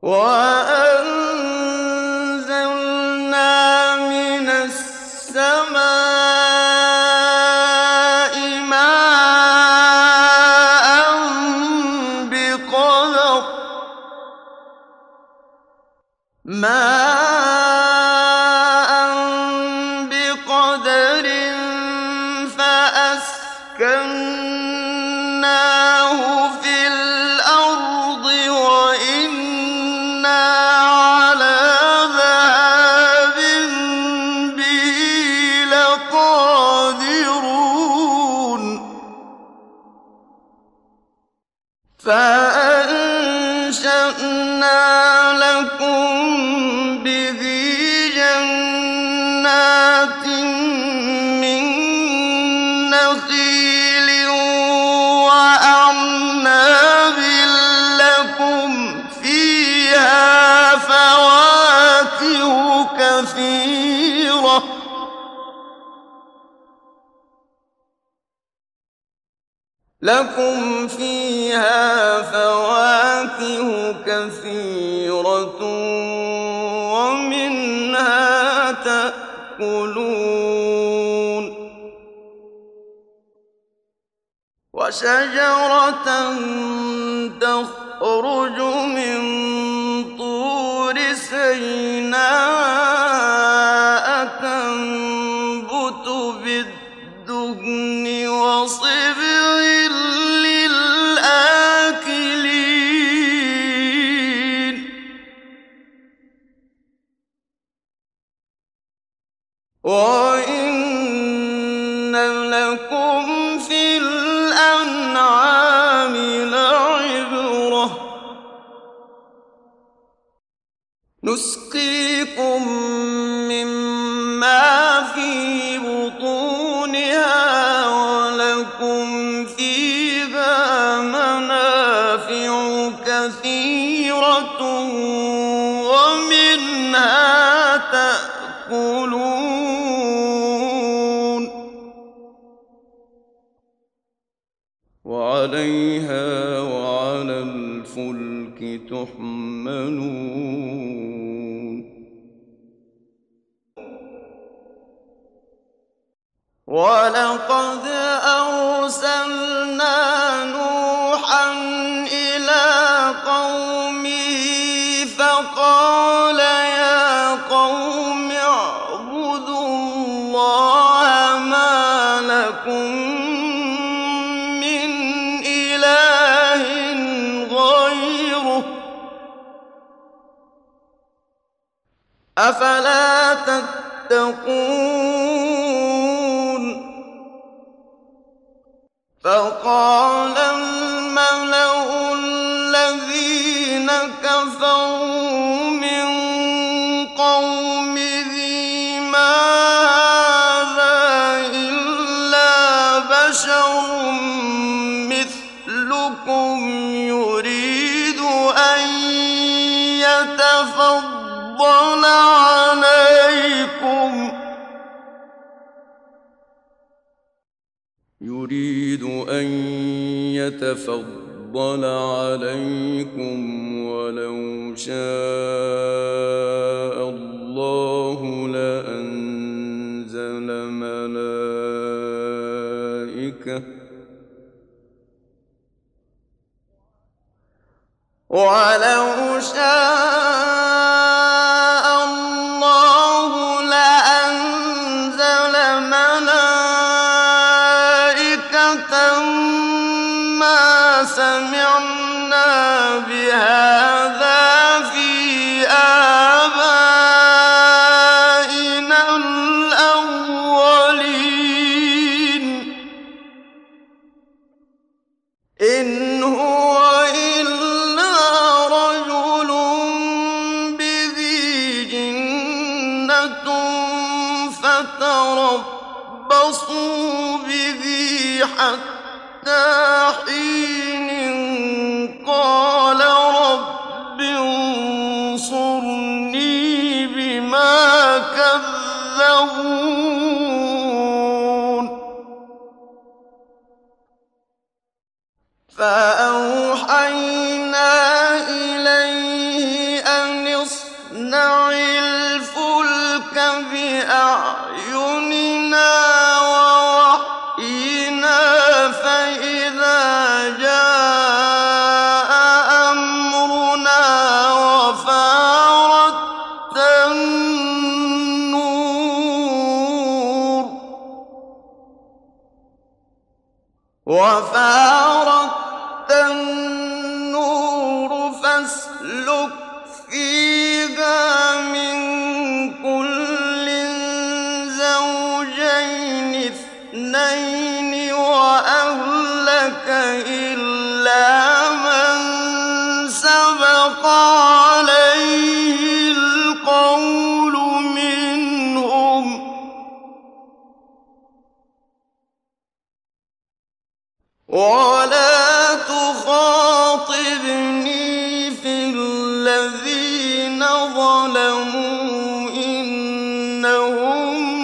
وأنزلنا من السماء ماء بقدر فأسكناه في الأرض وإنا على ذهاب به لقادرون فأنشأنا لكم به جنات من نخيل وأعناب لكم فيها فواكه كثيرة ومنها تأكلون وشجرة تخرج من طور سيناء تنبت بالدهن وصبغ للآكلين وإن لكم في الأنعام لعبرة نسقيكم مما في بطونها ولكم فيها منافع كثيرة ومنها تأكلون وعليها وعلى الفلك تحملون ولقد أرسلنا نوحا إلى قومه فقال يا قوم اعبدوا الله ما لكم من إله غيره أفلا تتقون فقال الملأ الذين كفروا من قومه ما هذا إلا بشر مثلكم يريد أن يتفضل عليكم ولو شاء الله لأنزل ملائكة ولو شاء الله لأنزل ملائكة ما سمعنا بهذا في آبائنا الأولين إن هو إلا رجل به جنة فتربصوا به حتى حين قال رب انصرني بما كذبون فأوحينا إليه وفارت النور فاسلك فيها من كل زوجين اثنين وأهلك إلا من سبق عليه القول منهم ولا تخاطبني في الذين ظلموا إنهم